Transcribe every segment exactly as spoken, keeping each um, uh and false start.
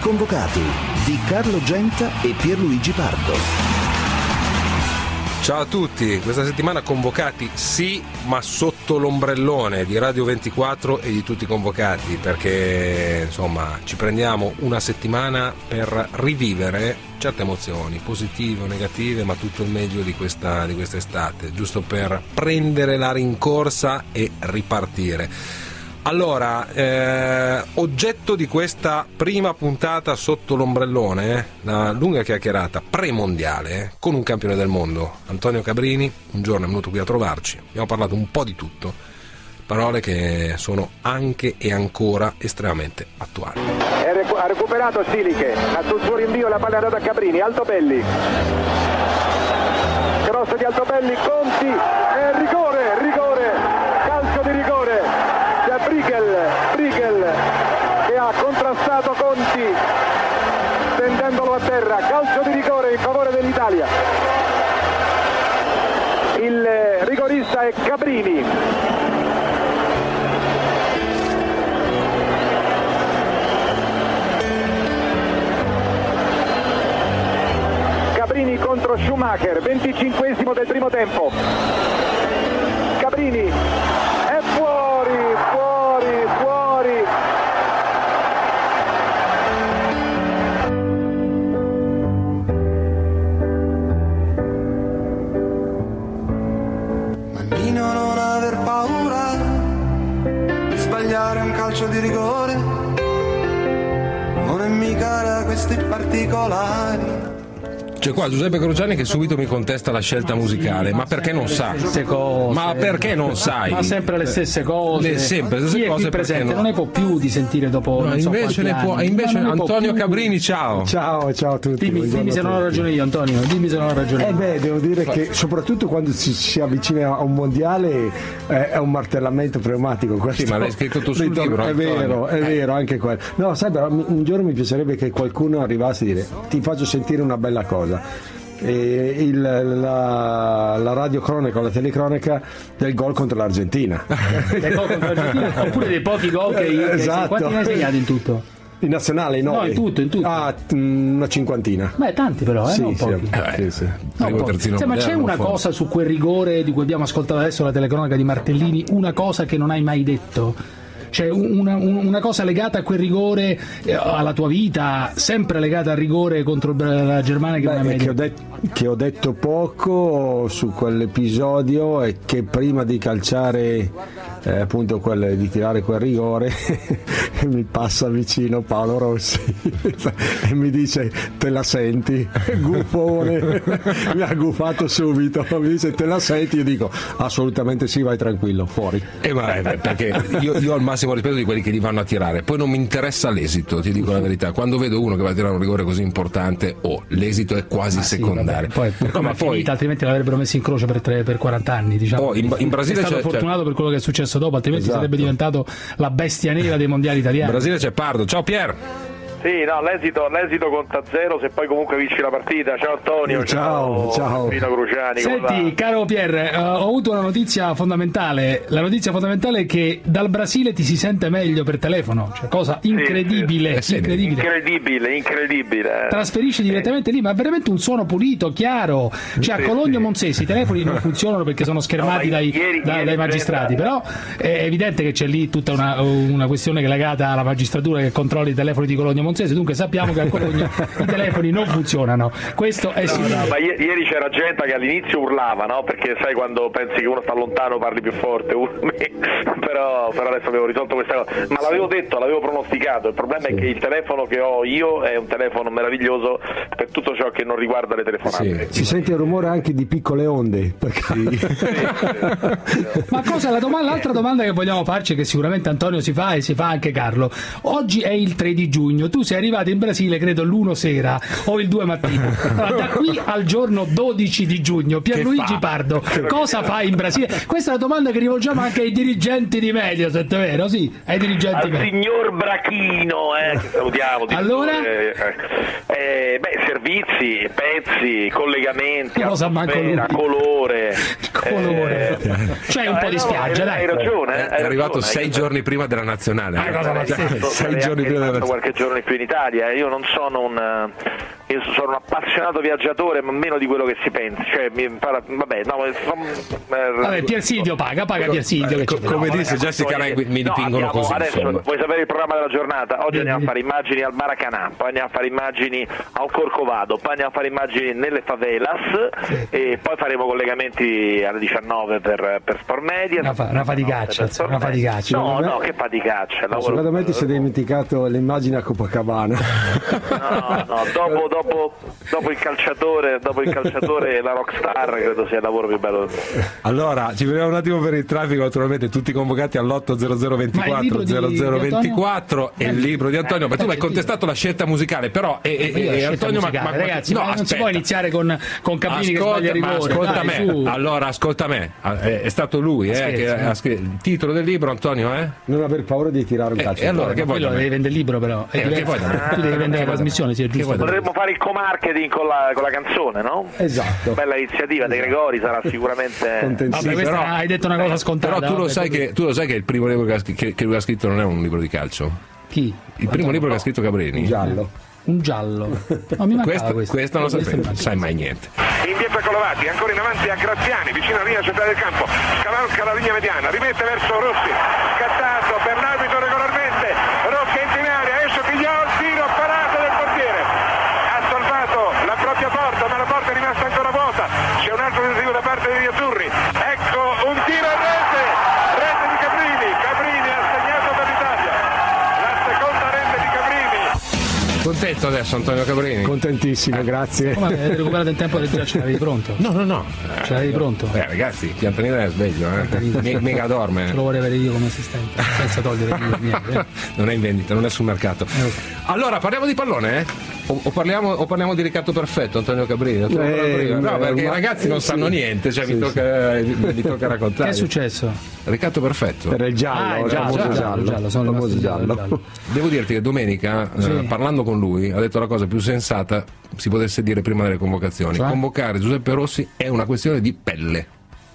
Convocati di Carlo Genta e Pierluigi Pardo. Ciao a tutti, questa settimana Convocati sì, ma sotto l'ombrellone di Radio ventiquattro e di tutti i convocati, perché insomma ci prendiamo una settimana per rivivere certe emozioni, positive o negative, ma tutto il meglio di questa di quest'estate, giusto per prendere la rincorsa e ripartire. Allora, eh, oggetto di questa prima puntata sotto l'ombrellone, eh, la lunga chiacchierata premondiale eh, con un campione del mondo, Antonio Cabrini. Un giorno è venuto qui a trovarci, abbiamo parlato un po' di tutto, parole che sono anche e ancora estremamente attuali. Ha recuperato Stiliche, sul suo rinvio la palla è andata a Cabrini, Altobelli, cross di Altobelli, Conti, e rigore, rigore, calcio di rigore. Brighel, Brighel che ha contrastato Conti tendendolo a terra, calcio di rigore in favore dell'Italia. Il rigorista è Cabrini. Cabrini contro Schumacher, venticinquesimo del primo tempo. Cabrini è fuori, fuori, fuori. Bambino, non aver paura di sbagliare un calcio di rigore, non è mica da questi particolari. C'è qua Giuseppe Crociani che subito mi contesta la scelta musicale, ma perché non sa? Cose, ma perché non sai? Ma sempre le stesse cose. Le, sempre le stesse Chi è cose qui presente no? non ne può più di sentire dopo. No, non so invece ne può, anni. invece più. Antonio Cabrini, ciao. Ciao, ciao a tutti. Dimmi, dimmi se non ho ragione io, Antonio. Dimmi se non ho ragione io. Eh beh, devo dire che soprattutto quando si, si avvicina a un mondiale eh, è un martellamento pneumatico. Questo. Sì, ma l'hai scritto tu sul libro. È Antonio. vero, è eh. vero, anche quello. No, sai, però un giorno mi piacerebbe che qualcuno arrivasse a dire: ti faccio sentire una bella cosa. E il, la, la radiocronaca o la telecronaca del gol contro l'Argentina. Del gol contro l'Argentina oppure dei pochi gol che, che esatto. Quanti ne hai segnati in tutto? In nazionale no, no in tutto, in tutto. Ah, una cinquantina. Beh, tanti però, eh, sì, non sì, pochi. Eh, sì, sì. No, Primo, terzino sì, ma c'è una forse. cosa su quel rigore di cui abbiamo ascoltato adesso la telecronaca di Martellini, una cosa che non hai mai detto? Cioè una, una cosa legata a quel rigore, alla tua vita, sempre legata al rigore contro la Germania che Beh, non hai mai che, detto. ho detto, che ho detto poco su quell'episodio e che prima di calciare eh, appunto quel, di tirare quel rigore mi passa vicino Paolo Rossi e mi dice: te la senti? Gufone. Mi ha gufato subito, mi dice: te la senti? Io dico assolutamente sì, vai tranquillo, fuori. Eh, ma, eh, perché io, io ho il massimo rispetto di quelli che li vanno a tirare, poi non mi interessa l'esito, ti dico la verità. Quando vedo uno che va a tirare un rigore così importante, oh, l'esito è quasi ah, sì, secondario. Vabbè, poi, no, ma poi finita, altrimenti l'avrebbero messo in croce per, tre, per quaranta anni, diciamo. Oh, in, in Brasile è stato c'è, fortunato c'è... per quello che è successo dopo, altrimenti esatto. sarebbe diventato la bestia nera dei mondiali italiani. In Brasile c'è Pardo. Ciao Pier. Sì, no, l'esito, l'esito conta zero se poi comunque vinci la partita. Ciao Antonio, ciao, ciao. Pino Cruciani. Senti, caro Pier, uh, ho avuto una notizia fondamentale. La notizia fondamentale è che dal Brasile ti si sente meglio per telefono, cioè cosa incredibile, sì, sì. incredibile. Incredibile, incredibile. Trasferisci direttamente lì, ma veramente un suono pulito, chiaro. Cioè a Cologno Monzesi i telefoni non funzionano perché sono schermati no, dai, ieri, dai, ieri dai magistrati, però è evidente che c'è lì tutta una, una questione legata alla magistratura che controlla i telefoni di Cologno Monzesi. Dunque sappiamo che a Cologno i telefoni non funzionano, questo è sicuro. No, ma i- ieri c'era gente che all'inizio urlava, no? Perché sai quando pensi che uno sta lontano parli più forte, però, però adesso avevo risolto questa cosa, ma l'avevo detto, l'avevo pronosticato. Il problema sì. è che il telefono che ho io è un telefono meraviglioso per tutto ciò che non riguarda le telefonate. Sì. Si sente il rumore anche di piccole onde, perché... sì. Sì, sì. Ma cosa la domanda, l'altra domanda che vogliamo farci, che sicuramente Antonio si fa e si fa anche Carlo, oggi è il tre di giugno, tu sei arrivato in Brasile credo l'uno sera o il due mattino. Allora, da qui al giorno dodici di giugno Pierluigi Pardo cosa fa in Brasile? Questa è la domanda che rivolgiamo anche ai dirigenti di Mediaset. Mediaset, vero? Sì, ai dirigenti. Al signor Brachino, eh, che salutiamo. Allora? Eh, eh, beh, servizi, pezzi, collegamenti, non lo sa manco lui. colore. colore. Eh, cioè un po' di spiaggia, no, dai. Hai ragione. È, hai è arrivato ragione, sei giorni prima della nazionale. Ah, cosa pazzesca. sei giorni prima della nazionale. Qualche giorno in più in Italia. Io non sono un... Io sono un appassionato viaggiatore, ma meno di quello che si pensa. Cioè, mi impara... Vabbè, no, Vabbè, Piersilvio paga, paga Piersilvio. Eh, co- come no, disse Jessica Rai, mi dipingono no, così. Adesso insomma. vuoi sapere il programma della giornata? Oggi andiamo a fare immagini al Maracanã, poi andiamo a fare immagini al Corcovado, poi andiamo a fare immagini nelle favelas, sì. E poi faremo collegamenti alle diciannove per, per Sport Media. Una, fa- una faticaccia, una faticaccia. No, no, che faticaccia. Secondo me ti sei dimenticato l'immagine a Copacabana. No, no, dopo, dopo, dopo il calciatore, dopo il calciatore e la rockstar, credo sia il lavoro più bello. Allora, ci vediamo un attimo per il traffico, naturalmente tutti convocati all'otto zero zero ventiquattro zero zero ventiquattro e il libro di Antonio, ma tu mi hai contestato la scelta musicale, però e, e, e Antonio musicale, ma, ma, ragazzi, no, ma non aspetta. si può iniziare con, con Caprini ascolta, che sbaglia il rigore. Ascolta Dai, me, su. allora ascolta me, è, è stato lui eh, Scherzi, che no? ha scritto il titolo del libro, Antonio, eh? Non aver paura di tirare un calcio. E, e allora che vuoi? Quello devi vendere il libro, però. Eh, che vuoi da me? Tu devi vendere la trasmissione, sì, è giusto. Potremmo fare il co-marketing con la, con la canzone, no? Esatto. Bella iniziativa, De Gregori sarà sicuramente. Vabbè, questa però, hai detto una cosa scontata. Però tu lo, vabbè, sai che, tu lo sai che il primo libro che, ha, che, che lui ha scritto non è un libro di calcio? Chi? Il primo libro che ha scritto Cabrini? Giallo. Un giallo. No, mi Questa, questa, questa non lo sapevo, non sai mai niente. Indietro Colovati, ancora in avanti a Graziani, vicino alla linea centrale del campo, scavalca la linea mediana, rimette verso Rossi, scattato per l'arbitro regolarmente, Rossi entra in area, esce Pigliol, tiro, parata del portiere, ha salvato la propria porta, ma la porta è rimasta ancora vuota, c'è un altro tentativo da parte degli azzurri, ecco un tiro a rete, rete di Cabrini, Cabrini ha segnato per l'Italia, la seconda rete di Cabrini. Contento adesso Antonio Cabrini? Contentissimo, grazie. Come hai recuperato il tempo del già ce l'avevi pronto? No, no, no. Ce l'avevi pronto? Eh, ragazzi, Piantanida è sveglio, eh. Me- mega dorme. Ce lo vorrei avere io come assistente, senza togliere io niente. Eh. Non è in vendita, non è sul mercato. Eh, okay. Allora, parliamo di pallone, eh? O, o, parliamo, o parliamo di ricatto perfetto, Antonio Cabrini? Eh, no, perché i ma, ragazzi non eh, sanno sì. niente, cioè sì, mi, tocca, sì. mi tocca raccontare. Che è successo? Ricatto perfetto. Per il giallo, Ah, il il giallo, famoso giallo, giallo, giallo, sono il famoso rimasto giallo. giallo. Devo dirti che domenica, Sì. eh, parlando con lui, ha detto la cosa più sensata si potesse dire prima delle convocazioni. Cioè? Convocare Giuseppe Rossi è una questione di pelle.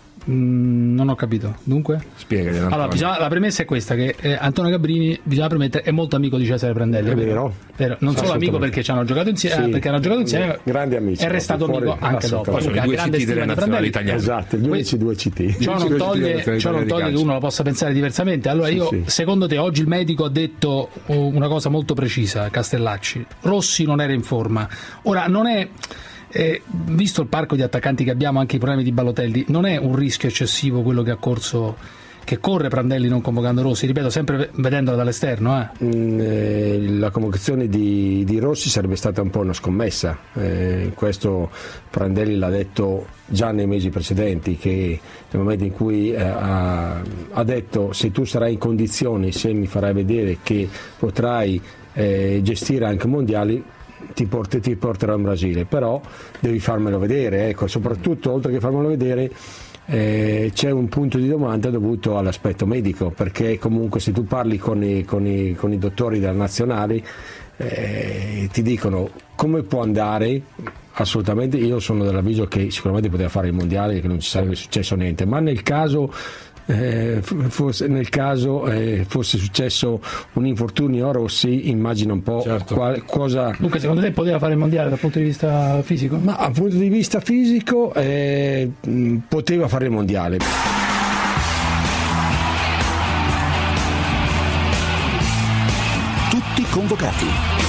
Mm, non ho capito. Dunque? Spiegagli. Antonio. Allora, bisogna, la premessa è questa: che eh, Antonio Cabrini, bisogna premettere, è molto amico di Cesare Prandelli. È vero. vero. Non solo amico perché ci hanno giocato insieme, Sì. perché hanno giocato insieme, Grandi amici. è restato Fuori- amico anche dopo. Poi sono i Comunque, due ha grande C T delle stima di nazionali Prandelli. italiane. Esatto, gli unici due C T. Ciò non toglie, ciò non toglie che uno lo possa pensare diversamente. Allora, Sì, io, sì. secondo te, oggi il medico ha detto una cosa molto precisa, Castellacci. Rossi non era in forma. Ora, non è. Eh, visto il parco di attaccanti che abbiamo, anche i problemi di Balotelli, non è un rischio eccessivo quello che ha corso, che corre Prandelli non convocando Rossi, ripeto, sempre vedendola dall'esterno. Eh. Mm, eh, la convocazione di, di Rossi sarebbe stata un po' una scommessa, eh, questo Prandelli l'ha detto già nei mesi precedenti, che nel momento in cui eh, ha, ha detto se tu sarai in condizioni, se mi farai vedere che potrai eh, gestire anche mondiali, ti, porti, ti porterò in Brasile, però devi farmelo vedere, ecco, soprattutto oltre che farmelo vedere eh, c'è un punto di domanda dovuto all'aspetto medico, perché comunque se tu parli con i, con i, con i dottori della nazionale eh, ti dicono come può andare. Assolutamente, io sono dell'avviso che sicuramente poteva fare il mondiale e che non ci sarebbe successo niente, ma nel caso Eh, fosse, nel caso eh, fosse successo un infortunio a Rossi, immagino un po' Certo. qual, cosa. Dunque, secondo te poteva fare il mondiale dal punto di vista fisico? Ma dal punto di vista fisico eh, mh, poteva fare il mondiale. Tutti convocati.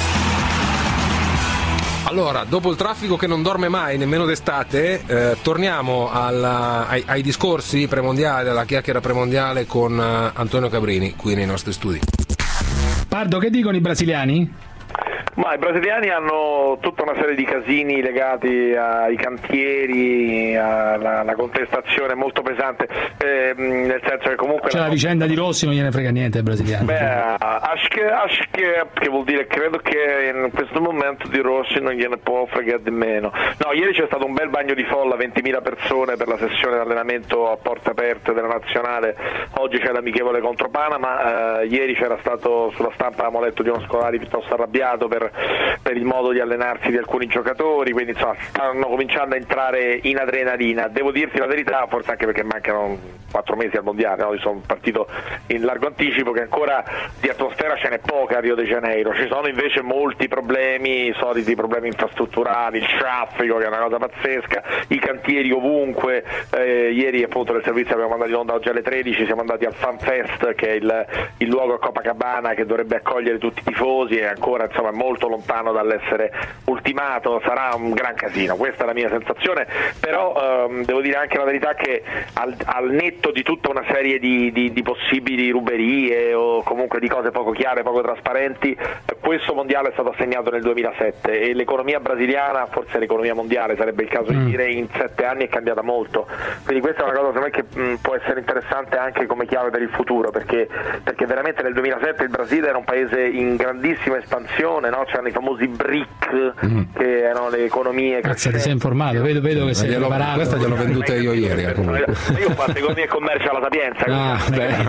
Allora, dopo il traffico che non dorme mai, nemmeno d'estate, eh, torniamo alla, ai, ai discorsi premondiali, alla chiacchiera premondiale con uh, Antonio Cabrini, qui nei nostri studi. Pardo, che dicono i brasiliani? Ma i brasiliani hanno tutta una serie di casini legati ai cantieri, alla, alla contestazione molto pesante, eh, nel senso che comunque... C'è la vicenda di Rossi, non gliene frega niente ai brasiliani. Beh, acho che, acho che, che vuol dire, credo che in questo momento di Rossi non gliene può fregare di meno. No, ieri c'è stato un bel bagno di folla, ventimila persone per la sessione di allenamento a porte aperte della nazionale, oggi c'è l'amichevole contro Panama, eh, ieri c'era stato sulla stampa, abbiamo letto di uno Scolari piuttosto arrabbiato per per il modo di allenarsi di alcuni giocatori, quindi insomma stanno cominciando a entrare in adrenalina. Devo dirti la verità, forse anche perché mancano quattro mesi al mondiale, no? Io sono partito in largo anticipo, che ancora di atmosfera ce n'è poca a Rio de Janeiro, ci sono invece molti problemi, i soliti problemi infrastrutturali, il traffico che è una cosa pazzesca, i cantieri ovunque, eh, ieri appunto nel servizio abbiamo mandato in onda oggi alle tredici, siamo andati al Fan Fest, che è il, il luogo a Copacabana che dovrebbe accogliere tutti i tifosi, e ancora insomma molto lontano dall'essere ultimato, sarà un gran casino, questa è la mia sensazione, però ehm, devo dire anche la verità che al, al netto di tutta una serie di, di, di possibili ruberie o comunque di cose poco chiare, poco trasparenti, questo mondiale è stato assegnato nel duemilasette e l'economia brasiliana, forse l'economia mondiale sarebbe il caso di dire, in sette anni è cambiata molto, quindi questa è una cosa secondo me che mh, può essere interessante anche come chiave per il futuro, perché, perché veramente nel duemilasette il Brasile era un paese in grandissima espansione, no? C'erano i famosi B R I C, mm. che erano le economie. Grazie, ti sei informato, vedo, vedo che sei preparato. Questa gliel'ho venduta io ieri. Io ho fatto economia e commercio alla Sapienza. Ah, eh,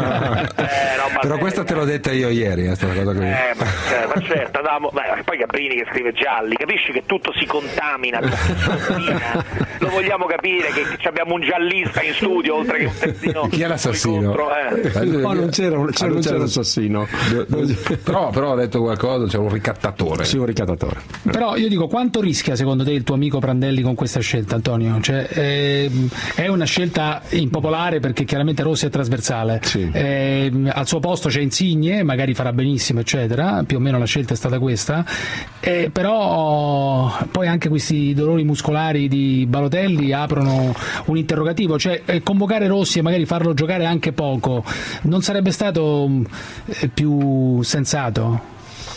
no, però questa te l'ho detta io ieri, eh, cosa che... eh, ma, cioè, ma certo, andavamo, beh, poi Gabrini che scrive gialli, capisci che tutto si contamina, tutto si lo vogliamo capire che abbiamo un giallista in studio oltre che un terzino. Chi è l'assassino? Eh. No, non c'era, c'era, ah, non c'era l'assassino. Però, però ho detto qualcosa, c'è un ricattatore. Sì, un ricattatore. Però io dico, quanto rischia secondo te il tuo amico Prandelli con questa scelta, Antonio? Cioè, eh, è una scelta impopolare perché chiaramente Rossi è trasversale, sì. eh, al suo posto c'è Insigne, magari farà benissimo eccetera, più o meno la scelta è stata questa, eh, però poi anche questi dolori muscolari di Balotelli aprono un interrogativo, cioè eh, convocare Rossi e magari farlo giocare anche poco non sarebbe stato eh, più sensato?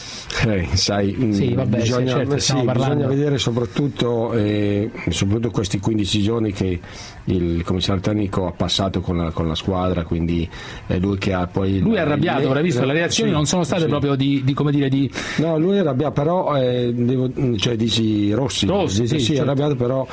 Eh, sai, sì, vabbè, bisogna, sì, certo, sì, bisogna vedere soprattutto, eh, soprattutto questi quindici giorni che il commissario tecnico ha passato con la, con la squadra, quindi è lui che ha poi lui è arrabbiato, avrei visto, le reazioni sì, non sono state sì. proprio di, di come dire di no, lui è arrabbiato, però eh, devo, cioè dici Rossi, Rossi sì, sì, certo. È arrabbiato, però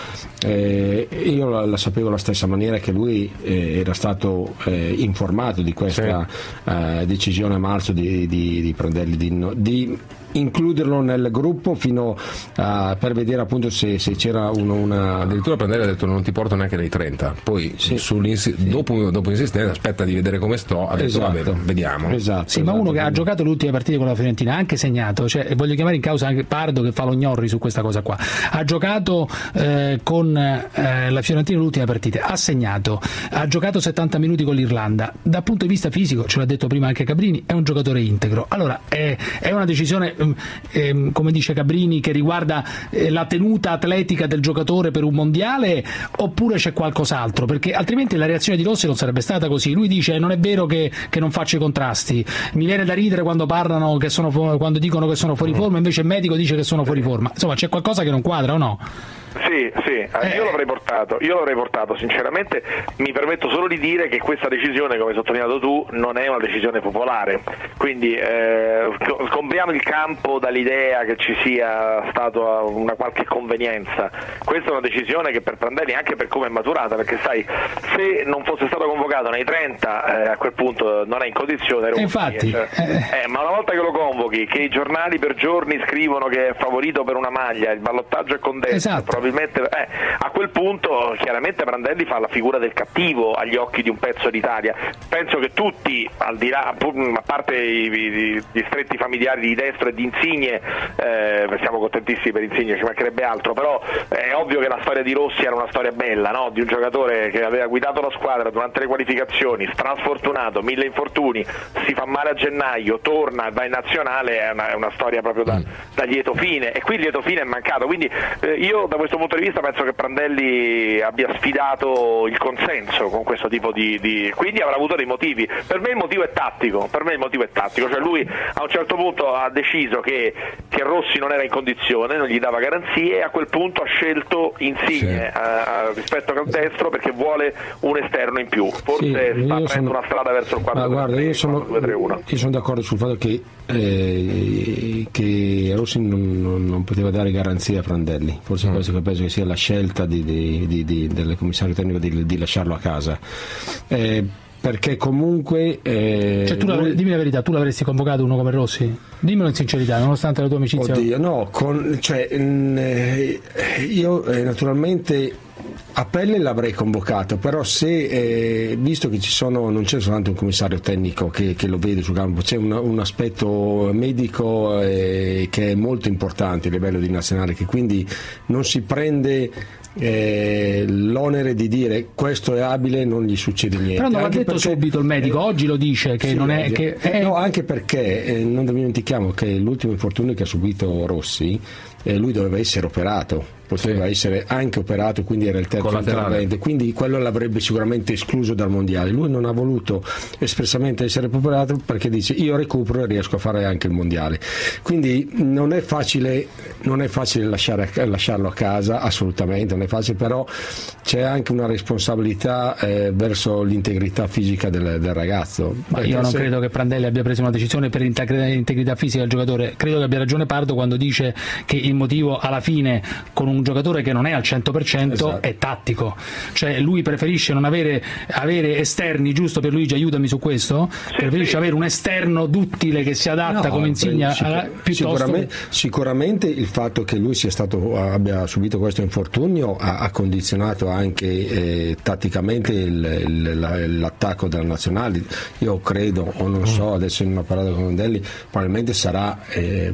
eh, io la, la sapevo alla stessa maniera che lui eh, era stato eh, informato di questa sì. eh, decisione a marzo di, di, di Prandelli di, di includerlo nel gruppo fino a, per vedere appunto se, se c'era uno, una addirittura Prandelli ha detto non ti porto neanche dai trenta, poi sì. sì. dopo, dopo insistenza aspetta di vedere come sto, ha detto esatto. vabbè, vediamo esatto, sì, esatto, ma uno che quindi. ha giocato le ultime partite con la Fiorentina ha anche segnato, cioè, voglio chiamare in causa anche Pardo che fa lo gnorri su questa cosa qua, ha giocato eh, con eh, la Fiorentina le ultime partite, ha segnato, ha giocato settanta minuti con l'Irlanda, dal punto di vista fisico, ce l'ha detto prima anche Cabrini, è un giocatore integro, allora è, è una decisione Eh, come dice Cabrini, che riguarda eh, la tenuta atletica del giocatore per un mondiale, oppure c'è qualcos'altro? Perché altrimenti la reazione di Rossi non sarebbe stata così. Lui dice non è vero che, che non faccio i contrasti, mi viene da ridere quando parlano che sono fu- quando dicono che sono fuori forma, invece il medico dice che sono fuori forma. Insomma, c'è qualcosa che non quadra o no? Sì, sì, eh. io l'avrei portato, io l'avrei portato, sinceramente mi permetto solo di dire che questa decisione, come hai sottolineato tu, non è una decisione popolare, quindi eh, compriamo il campo dall'idea che ci sia stata una qualche convenienza, questa è una decisione che per Prandelli, anche per come è maturata, perché sai, se non fosse stato convocato nei trenta, eh, a quel punto non è in condizione, eh, infatti, cioè, eh, ma una volta che lo convochi, che i giornali per giorni scrivono che è favorito per una maglia, il ballottaggio è condensato, esatto. Probabilmente eh, a quel punto chiaramente Prandelli fa la figura del cattivo agli occhi di un pezzo d'Italia. Penso che tutti, al di là, a parte i, gli stretti familiari di Destro e di Insigne, eh, siamo contentissimi per Insigne, ci mancherebbe altro, però è ovvio che la storia di Rossi era una storia bella, no? Di un giocatore che aveva guidato la squadra durante le qualificazioni, strasfortunato, mille infortuni, si fa male a gennaio, torna, va in nazionale, è una, è una storia proprio da, da lieto fine, e qui il lieto fine è mancato, quindi eh, io da questo questo punto di vista penso che Prandelli abbia sfidato il consenso con questo tipo di, di... quindi avrà avuto dei motivi. Per me il motivo è tattico, per me il motivo è tattico, cioè lui a un certo punto ha deciso che, che Rossi non era in condizione, non gli dava garanzie, e a quel punto ha scelto Insigne sì. a, a, rispetto al destro perché vuole un esterno in più, forse sì, sta aprendo sono... una strada verso il quattro due tre uno. Io sono d'accordo sul fatto che, eh, che Rossi non, non, non poteva dare garanzie a Prandelli, forse mm. questo che penso che sia la scelta di, di, di, di, del commissario tecnico di, di lasciarlo a casa, eh, perché comunque eh, cioè, tu lui... dimmi la verità, tu l'avresti convocato uno come Rossi? Dimmelo in sincerità, nonostante la tua amicizia. Oddio, no, con, cioè, eh, io eh, naturalmente a pelle l'avrei convocato, però se eh, visto che ci sono, non c'è soltanto un commissario tecnico che, che lo vede sul campo, c'è un, un aspetto medico eh, che è molto importante a livello di nazionale, che quindi non si prende eh, l'onere di dire questo è abile, non gli succede niente. Però non l'ha detto perché, subito il medico, eh, oggi lo dice che sì, non è, che è... No, anche perché eh, non dimentichiamo che l'ultimo infortunio che ha subito Rossi, eh, lui doveva essere operato, poteva sì. essere anche operato, quindi era il terzo intervento, quindi quello l'avrebbe sicuramente escluso dal mondiale. Lui non ha voluto espressamente essere operato perché dice io recupero e riesco a fare anche il mondiale, quindi non è facile, non è facile lasciare, lasciarlo a casa, assolutamente non è facile, però c'è anche una responsabilità eh, verso l'integrità fisica del, del ragazzo. Ma io non se... credo che Prandelli abbia preso una decisione per l'integrità fisica del giocatore, credo che abbia ragione Pardo quando dice che il motivo alla fine con un giocatore che non è al cento per cento esatto. è tattico, cioè lui preferisce non avere, avere esterni, giusto per Luigi, aiutami su questo, sì, preferisce sì. avere un esterno duttile che si adatta no, come Insigne sicur- piuttosto sicuramente, sicuramente il fatto che lui sia stato, abbia subito questo infortunio ha, ha condizionato anche eh, tatticamente il, il, l'attacco della nazionale. Io credo, o non so, adesso in una parola con Prandelli probabilmente sarà eh,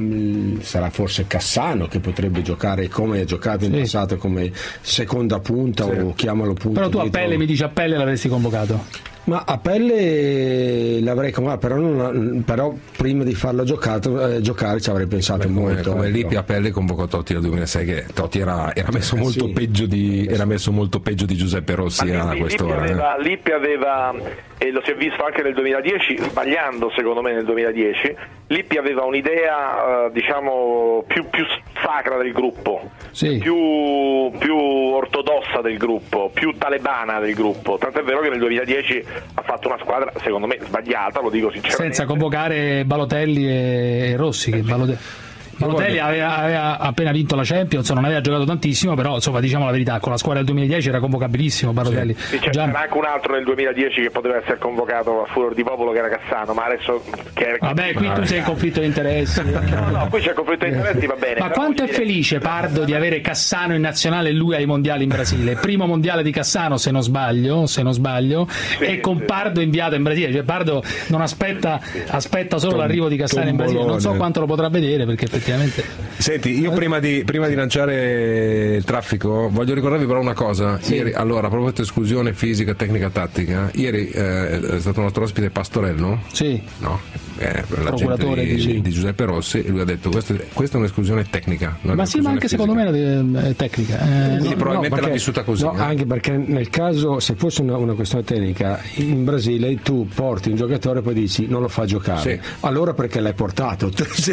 sarà forse Cassano che potrebbe giocare come ha giocato in sì. passato come seconda punta sì. o chiamalo punta. Però tu a pelle mi dici a pelle l'avresti convocato? Ma a pelle l'avrei convocato, però, non, però prima di farlo giocato, eh, giocare ci avrei pensato come, molto. Come ecco. Lippi a pelle convocò Totti nel duemilasei, che Totti era, era messo molto sì. peggio di era messo molto peggio di Giuseppe Rossi a Lippi, quest'ora. Lippi aveva, eh. Lippi aveva, e lo si è visto anche nel duemiladieci, sbagliando secondo me nel duemiladieci, Lippi aveva un'idea uh, diciamo più, più sacra del gruppo, sì. più, più ortodossa del gruppo, più talebana del gruppo, tant'è vero che nel duemiladieci ha fatto una squadra secondo me sbagliata, lo dico sinceramente, senza convocare Balotelli e Rossi che Balotelli Balotelli aveva, aveva appena vinto la Champions, non aveva giocato tantissimo, però insomma diciamo la verità, con la squadra del duemiladieci era convocabilissimo Balotelli. Sì, sì, c'era anche un altro nel duemiladieci che poteva essere convocato a furor di popolo, che era Cassano, ma adesso che... vabbè, qui tu sei in conflitto di interessi. no no qui c'è conflitto di interessi, va bene, ma quanto è dire... felice Pardo di avere Cassano in nazionale e lui ai mondiali in Brasile, primo mondiale di Cassano se non sbaglio se non sbaglio sì, e con sì. Pardo inviato in Brasile, cioè Pardo non aspetta aspetta solo Tom, l'arrivo di Cassano in Brasile, non so quanto lo potrà vedere perché effettivamente. Senti, io prima di, prima di lanciare il traffico voglio ricordarvi però una cosa. Sì. Ieri, allora, a proposito di esclusione fisica, tecnica, tattica, ieri eh, è stato un nostro ospite Pastorello? Sì. No, eh, l'agente di, di, di Giuseppe Rossi, e lui ha detto questa, questa è un'esclusione tecnica. Non ma sì, ma anche fisica. Secondo me è tecnica. Eh, sì, no, probabilmente no, perché, l'ha vissuta così. No, eh. anche perché nel caso, se fosse una, una questione tecnica, in Brasile tu porti un giocatore e poi dici non lo fa giocare. Sì. Allora perché l'hai portato?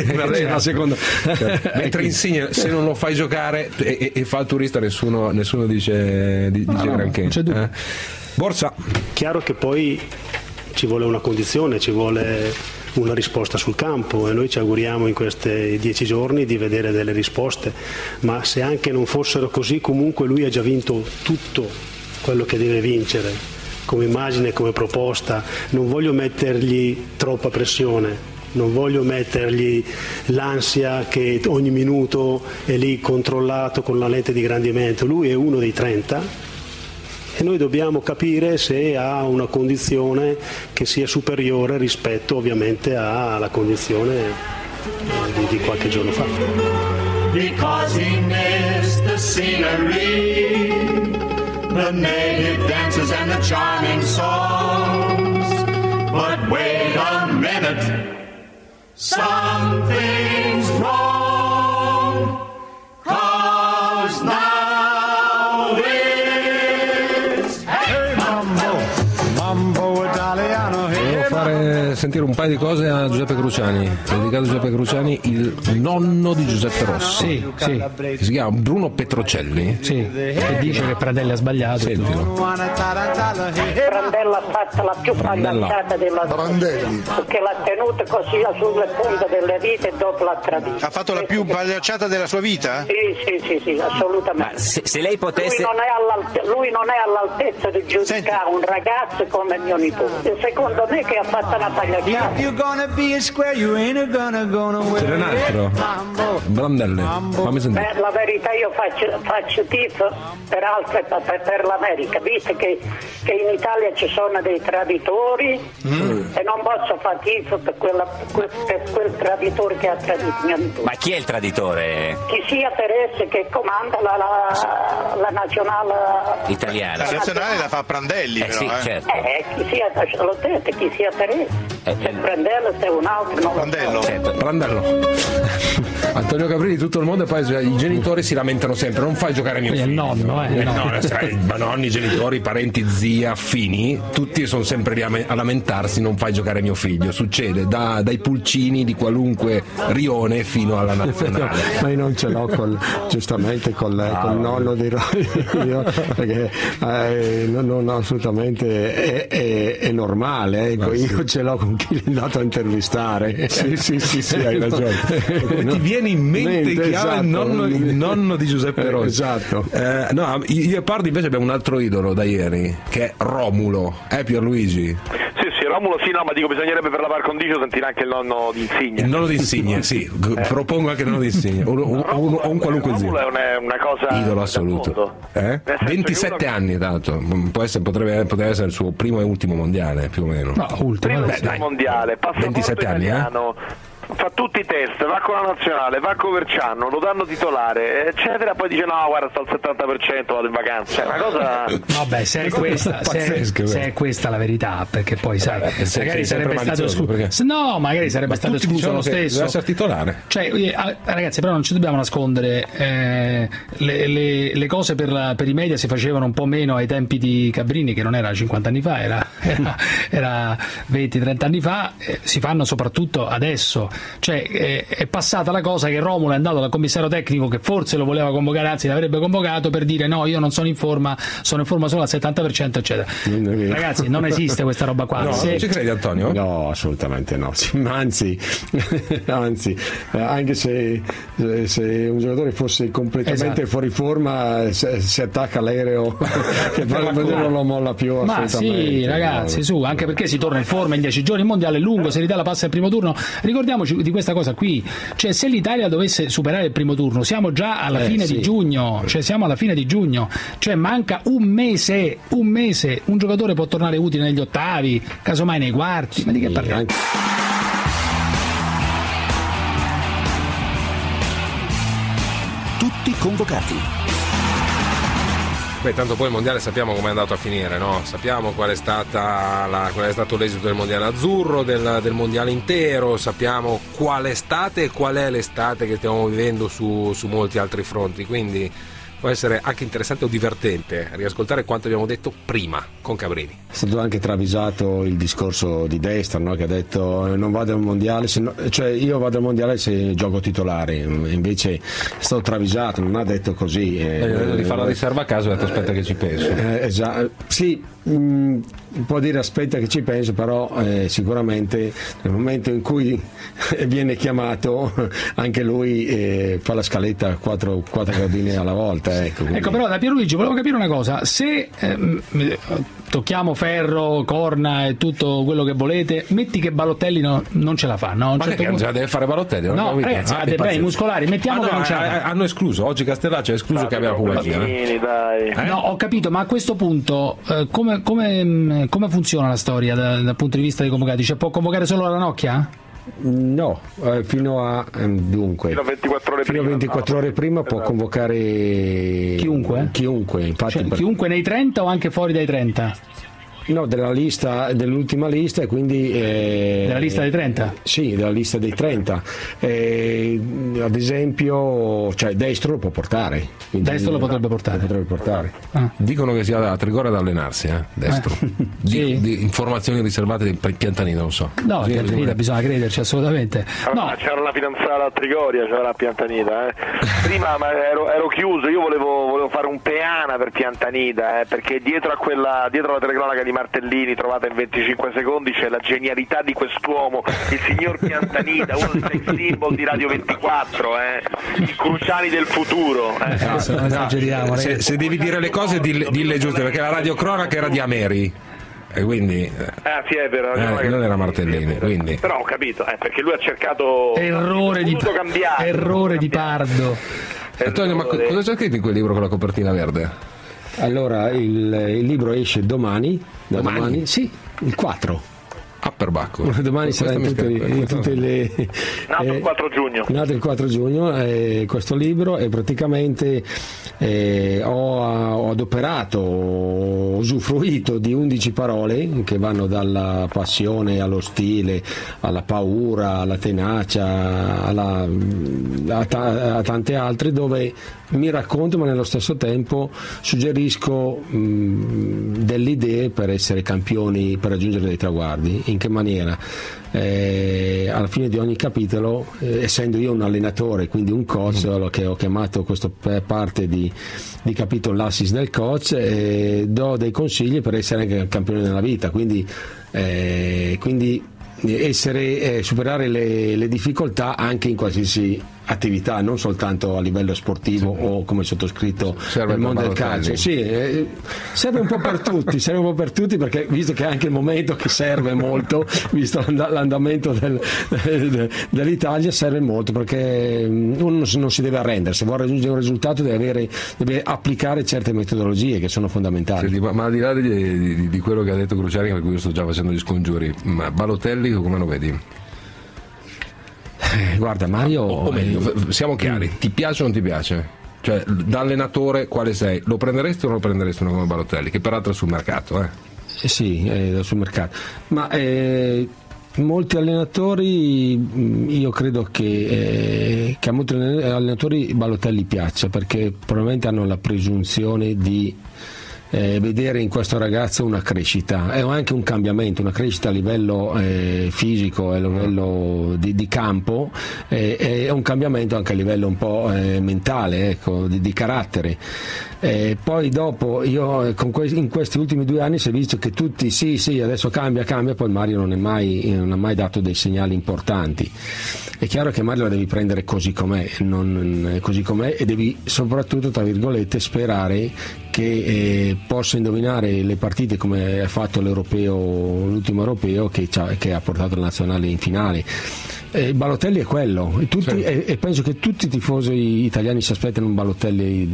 la seconda. Mentre Insigne, se non lo fai giocare e, e, e fa il turista, nessuno, nessuno dice, dice no, granché. Eh? Borsa. Chiaro che poi ci vuole una condizione, ci vuole una risposta sul campo e noi ci auguriamo in questi dieci giorni di vedere delle risposte, ma se anche non fossero così, comunque lui ha già vinto tutto quello che deve vincere come immagine, come proposta. Non voglio mettergli troppa pressione, non voglio mettergli l'ansia che ogni minuto è lì controllato con la lente di ingrandimento. Lui è uno dei trenta e noi dobbiamo capire se ha una condizione che sia superiore rispetto ovviamente alla condizione di, di qualche giorno fa. Because he missed the scenery, the native dances and the charming songs. But wait a minute, something's wrong, 'cause now sentire un paio di cose a Giuseppe Cruciani, dedicato a Giuseppe Cruciani, il nonno di Giuseppe Rossi. Sì, sì. Che si chiama Bruno Petrocelli. Sì, che dice che Prandelli ha sbagliato. Sentilo. Prandello ha fatto la più pagliacciata della Prandelli. perché l'ha tenuto così sulle punte delle dita e dopo l'ha tradito. Ha fatto la più pagliacciata della sua vita? Sì, sì, sì, sì, assolutamente. Ma se, se lei potesse... Lui non è, all'alte- lui non è all'altezza di giudicare Senti. un ragazzo come mio nipote. E secondo me che ha fatto una pagliacciata. Ce n'è un altro. Brandelli. Fammi sentire. Per la verità io faccio, faccio tifo per altre, per, per l'America, visto che, che in Italia ci sono dei traditori mm. e non posso fare tifo per, quella, per quel traditore che ha tradito mio nipote. Ma chi è il traditore? Chi sia Teresse che comanda la, la, la nazionale Italiana. La nazionale la fa Prandelli, Eh però. sì, eh. certo. Eh, chi sia, l'ho detto, chi sia Teresse. Eh, Se eh. Prandello, se un altro, non lo so. Prandello. Certo. Prandello. Antonio Caprini, tutto il mondo, e poi i genitori si lamentano sempre: non fai giocare mio È il figlio. nonno, eh, Eh, no. no, sai, ma nonni, genitori, parenti, zia, fini, tutti sono sempre lì a, me- a lamentarsi: non fai giocare mio figlio. Succede da- dai pulcini di qualunque rione fino alla nazionale. Ma io non ce l'ho col, giustamente col, Ah, col nonno di io, perché eh, non, non assolutamente è, è, è normale, ecco, sì. io ce l'ho con chi è andato a intervistare. Sì, sì, sì, sì, hai ragione. Ti viene in mente Mente, chi ha il esatto. nonno, il nonno di Giuseppe Eh, Rossi. esatto. Eh, no, io e Pardi invece abbiamo un altro idolo da ieri, che è Romulo. Eh, Pierluigi? Sì, sì, Romulo sì, no, ma dico bisognerebbe per la par condicio sentire anche il nonno di Insigne. Il nonno di Insigne, sì, g- propongo anche il nonno di Insigne, o, o- o un, o un qualunque Romulo zio. è una, una cosa Idolo da assoluto. mondo. Eh? Nel senso che ventisette uno- anni, tanto. Può essere, potrebbe, potrebbe essere il suo primo e ultimo mondiale, più o meno. No, ultimo. Primo Beh, dai. mondiale, passaporto ventisette anni, eh? italiano, fa tutti i test, va con la nazionale, va con Verciano, lo danno titolare, eccetera, poi dice no, guarda, sto al settanta per cento, vado in vacanza. Cioè, una cosa... Vabbè, se è, questa, se, è, pazzesche, se beh. è questa la verità, perché poi sai, Vabbè, se- magari sei sarebbe sempre stato malizioso, escluso. perché? No, magari sarebbe Ma stato tutti escluso dicono lo che stesso. deve essere titolare. Cioè, eh, ah, ragazzi, però non ci dobbiamo nascondere, eh, le, le- le cose per, la- per i media si facevano un po' meno ai tempi di Cabrini, che non era cinquanta anni fa, era, era, era venti trenta anni fa, eh, si fanno soprattutto adesso. Cioè, eh, è passata la cosa che Romulo è andato dal commissario tecnico, che forse lo voleva convocare, anzi l'avrebbe convocato, per dire no, io non sono in forma, sono in forma solo al settanta per cento, eccetera. Non è vero. Ragazzi, non esiste questa roba qua. No, Se- non ci credi, Antonio? No, assolutamente no. Sì, ma anzi, anzi, eh, anche se, se- se un giocatore fosse completamente Esatto. fuori forma, se, si attacca all'aereo che poi non lo molla più. Ma assolutamente. sì, ragazzi, No. su, anche perché si torna in forma in dieci giorni, il mondiale è lungo, se l'Italia passa il primo turno, ricordiamoci di questa cosa qui, cioè se l'Italia dovesse superare il primo turno, siamo già alla Eh, fine sì. di giugno, cioè siamo alla fine di giugno, cioè manca un mese, un mese, un giocatore può tornare utile negli ottavi, casomai nei quarti, ma di che Sì, parliamo? anche- Tutti convocati. Beh, tanto poi il mondiale sappiamo come è andato a finire, no? Sappiamo qual è, stata la, qual è stato l'esito del mondiale azzurro, del, del mondiale intero, sappiamo qual è stata e qual è l'estate che stiamo vivendo su, su molti altri fronti, quindi può essere anche interessante o divertente riascoltare quanto abbiamo detto prima con Cabrini. È stato anche travisato il discorso di destra, no? Che ha detto eh, non vado al mondiale, se no- cioè io vado al mondiale se gioco titolare, invece è stato travisato, non ha detto così. eh, di fare la riserva a caso, ho detto aspetta che ci penso. Eh, esatto, sì, mh, può dire aspetta che ci penso, però eh, sicuramente nel momento in cui viene chiamato anche lui eh, fa la scaletta quattro, quattro gradine alla volta. Ecco, Ecco, però da Pierluigi volevo capire una cosa, se ehm, tocchiamo ferro, corna e tutto quello che volete, metti che Balotelli no- non ce la fa, no? A un Ma certo che punto- già deve fare Balotelli? non ho No, capito. ragazzi, Ah, ha è dei problemi pazzesco. muscolari, mettiamo Ah, che no, non ce la fa. eh, hanno escluso, oggi Castellacci ha escluso che aveva pubalgia. eh? Bambini, dai. Eh? No, ho capito, ma a questo punto eh, come, come, come funziona la storia da- dal punto di vista dei convocati? Cioè, può convocare solo la Ranocchia? No, eh, fino a ehm, dunque Fino a ventiquattro ore fino a prima, ventiquattro no. ore prima può Esatto. convocare Chiunque? chiunque infatti Cioè, per- chiunque nei trenta o anche fuori dai trenta? No, della lista, dell'ultima lista, e quindi eh, della lista dei trenta? Sì, della lista dei trenta. Eh, ad esempio, cioè Destro lo può portare. Destro lo potrebbe portare. Lo potrebbe portare. Ah. Dicono che sia a Trigora ad allenarsi, eh, Destro. Eh. Di, Sì. di informazioni riservate per Piantanida, non so. No, Sì, Piantanida bisogna crederci assolutamente. No. Ah, c'era la fidanzata a Trigoria, c'era la Piantanida. Eh. Prima ma ero, ero chiuso, io volevo, volevo fare un peana per Piantanida, eh, perché dietro a quella dietro alla telecronaca di Martellini trovata in venticinque secondi c'è la genialità di quest'uomo, il signor Piantanida, uno dei sex symbol di Radio ventiquattro, eh, i cruciani del futuro. Eh. No, se non esageriamo, se, se devi dire le cose dille, dille giuste, perché la radiocronaca era di Ameri. E quindi Ah sì, è vero, eh, non era Martellini, quindi. però ho capito, eh, perché lui ha cercato Errore di, cambiare, errore di Pardo. Antonio, ma cosa c'è scritto in quel libro con la copertina verde? Allora, il, il libro esce domani, da Domani? domani, sì, il quattro. Apperbacco. Domani sarà in tutte, in tutte le. Nato eh, il quattro giugno. Nato il quattro giugno, eh, questo libro, e praticamente eh, ho, ho adoperato, ho usufruito di undici parole che vanno dalla passione allo stile, alla paura, alla tenacia, alla, a, ta- a tante altre, dove mi racconto, ma nello stesso tempo suggerisco mh, delle idee per essere campioni, per raggiungere dei traguardi. In che maniera? Eh, alla fine di ogni capitolo, eh, essendo io un allenatore, quindi un coach, mm. che ho chiamato questa parte di, di capitolo l'assist del coach, eh, do dei consigli per essere anche campione nella vita, quindi, eh, quindi essere, eh, superare le, le difficoltà anche in qualsiasi attività, non soltanto a livello sportivo, sì, o come sottoscritto serve nel mondo del Balotelli. calcio. Sì, eh, serve un po' per tutti, serve un po' per tutti, perché visto che è anche il momento che serve molto, visto l'and- l'andamento del, del, dell'Italia, serve molto, perché uno non si deve arrendere, se vuole raggiungere un risultato deve, avere, deve applicare certe metodologie che sono fondamentali. Senti, ma, ma al di là di, di, di quello che ha detto Cruciani, per cui io sto già facendo gli scongiuri, ma Balotelli come lo vedi? Eh, guarda Mario, o, o meglio, eh, siamo chiari, ti piace o non ti piace? Cioè, da allenatore quale sei? Lo prenderesti o non lo prenderesti uno come Balotelli, che peraltro è sul mercato, eh? Eh sì, è sul mercato, ma eh, molti allenatori, io credo che, eh, che a molti allenatori Balotelli piaccia, perché probabilmente hanno la presunzione di Eh, vedere in questo ragazzo una crescita, è anche un cambiamento, una crescita a livello eh, fisico, a livello di, di campo, eh, è un cambiamento anche a livello un po' eh, mentale, ecco, di, di carattere. Eh, poi dopo io con que- in questi ultimi due anni si è visto che tutti sì sì adesso cambia cambia, poi Mario non, è mai, non ha mai dato dei segnali importanti. È chiaro che Mario la devi prendere così com'è, non, così com'è, e devi soprattutto, tra virgolette, sperare che eh, possa indovinare le partite come ha fatto l'europeo, l'ultimo europeo che, che ha portato la nazionale in finale. Eh, Balotelli è quello, e, tutti, sì. e, e penso che tutti i tifosi italiani si aspettano un Balotelli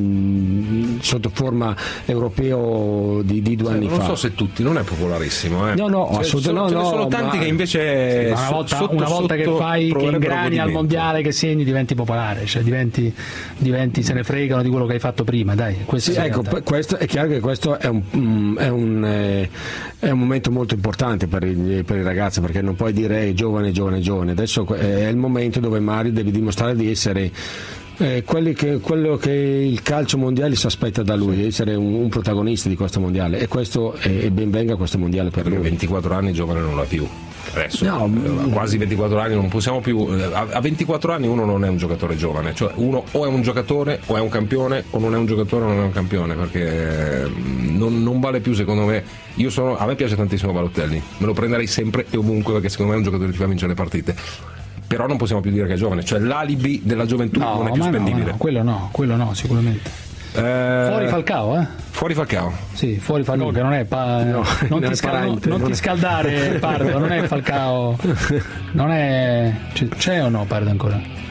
mh, sotto forma europeo di, di due sì, anni non fa. Non so se tutti, non è popolarissimo. Eh. No, no, cioè, assolutamente no. Ce ne sono no, tanti ma... che invece. Una volta, sotto, una volta sotto che fai, che ingrani al mondiale, che segni, diventi popolare, cioè diventi, diventi se ne fregano di quello che hai fatto prima. Dai, sì, ecco, questo, è chiaro che questo è un, è un, eh, è un momento molto importante per i, per i ragazzi, perché non puoi dire eh, giovane, giovane, giovane. Adesso è il momento dove Mario deve dimostrare di essere eh, quelli che, quello che il calcio mondiale si aspetta da lui, essere un, un protagonista di questo mondiale, e questo è, e ben venga questo mondiale per lui. ventiquattro anni giovane non l'ha più. Adesso no, a quasi ventiquattro anni non possiamo più, a ventiquattro anni uno non è un giocatore giovane, cioè uno o è un giocatore o è un campione, o non è un giocatore o non è un campione, perché non, non vale più, secondo me. Io sono, a me piace tantissimo Balotelli, me lo prenderei sempre e ovunque, perché secondo me è un giocatore che ti fa vincere le partite, però non possiamo più dire che è giovane, cioè l'alibi della gioventù no, non è più spendibile. No, no, quello no, quello no, sicuramente. Eh, fuori Falcao, eh? Fuori Falcao. Sì, fuori Falcao, mm. che non è pa- no, non, non, ti, scal- parente, non, non ti scaldare Pardo, non è Falcao. Non è c'è, c'è o no Pardo ancora?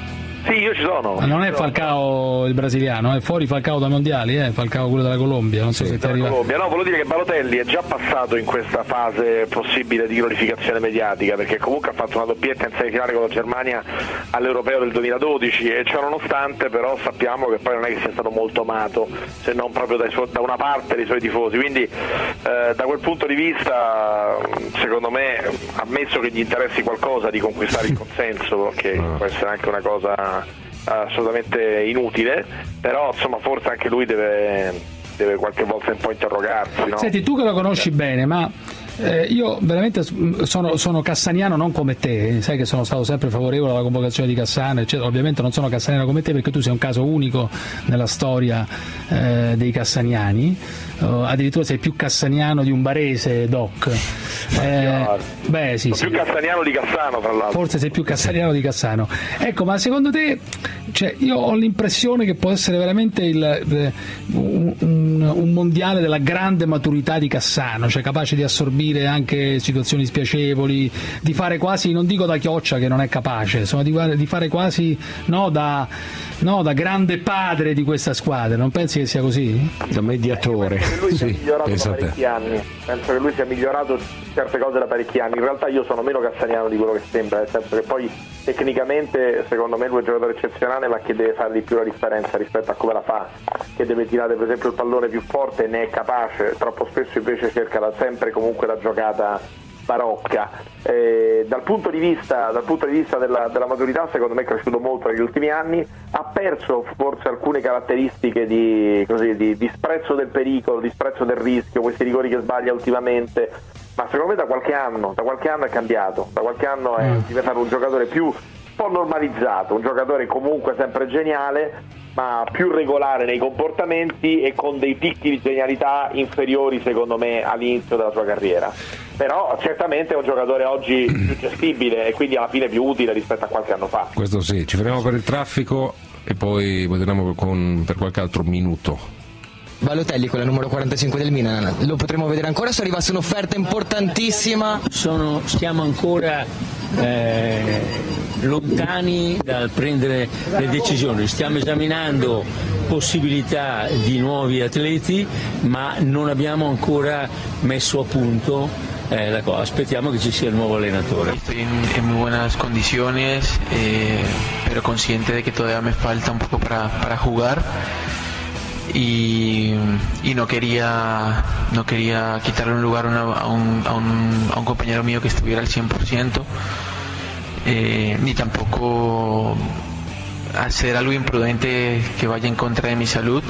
Sì, io ci sono. Ma non è Falcao il brasiliano, è fuori Falcao dai mondiali, eh? Falcao quello della Colombia, non so sì, se ti arriva. Colombia. No, volevo dire che Balotelli è già passato in questa fase possibile di glorificazione mediatica, perché comunque ha fatto una doppietta in semifinale con la Germania all'Europeo del duemiladodici e ciò nonostante però sappiamo che poi non è che sia stato molto amato, se non proprio dai suoi, da una parte dei suoi tifosi, quindi eh, da quel punto di vista secondo me, ammesso che gli interessi qualcosa di conquistare il consenso, che può essere anche una cosa assolutamente inutile, però insomma forse anche lui deve, deve qualche volta un po' interrogarsi, no? Senti, tu che lo conosci bene, ma eh, io veramente sono, sono cassaniano non come te, sai che sono stato sempre favorevole alla convocazione di Cassano, eccetera. Ovviamente non sono cassaniano come te perché tu sei un caso unico nella storia eh, dei cassaniani, uh, addirittura sei più cassaniano di un barese, Doc. Eh, beh, sì, sono sì. più cassaniano di Cassano, tra l'altro. Forse sei più cassaniano di Cassano. Ecco, ma secondo te, cioè, io ho l'impressione che può essere veramente il, eh, un, un, un mondiale della grande maturità di Cassano, cioè capace di assorbire anche situazioni spiacevoli, di fare quasi, non dico da Chioccia che non è capace, insomma, di, di fare quasi no, da, no, da grande padre di questa squadra. Non pensi che sia così? Da mediatore. Eh, penso che lui sia sì, migliorato da pensate. parecchi anni, penso che lui sia migliorato certe cose da parecchi anni. In realtà io sono meno cassaniano di quello che sembra, nel senso che poi tecnicamente secondo me lui è un giocatore eccezionale, ma che deve fare di più la differenza rispetto a come la fa, che deve tirare per esempio il pallone più forte, ne è capace, troppo spesso invece cerca da, sempre comunque la giocata barocca. Eh, dal punto di vista, dal punto di vista della, della maturità secondo me è cresciuto molto negli ultimi anni, ha perso forse alcune caratteristiche di, così, di disprezzo del pericolo, disprezzo del rischio, questi rigori che sbaglia ultimamente, ma secondo me da qualche anno, da qualche anno è cambiato, da qualche anno è diventato un giocatore più un po' normalizzato, un giocatore comunque sempre geniale, ma più regolare nei comportamenti e con dei picchi di genialità inferiori secondo me all'inizio della sua carriera. Però certamente è un giocatore oggi più gestibile e quindi alla fine più utile rispetto a qualche anno fa. Questo sì, ci fermiamo per il traffico e poi torniamo con, per qualche altro minuto. Balotelli con la numero quarantacinque del Milan, lo potremo vedere ancora se arrivasse un'offerta importantissima? Sono, stiamo ancora eh, lontani dal prendere le decisioni, stiamo esaminando possibilità di nuovi atleti, ma non abbiamo ancora messo a punto eh, la cosa. Aspettiamo che ci sia il nuovo allenatore. Estoy en, en muy buenas condiciones, eh, pero consciente de que todavía me falta un poco para, para jugar. Y, y no quería no quería quitarle un lugar una, a, un, a, un, a un compañero mío que estuviera al cien por ciento, eh, ni tampoco hacer algo imprudente que vaya en contra de mi salud,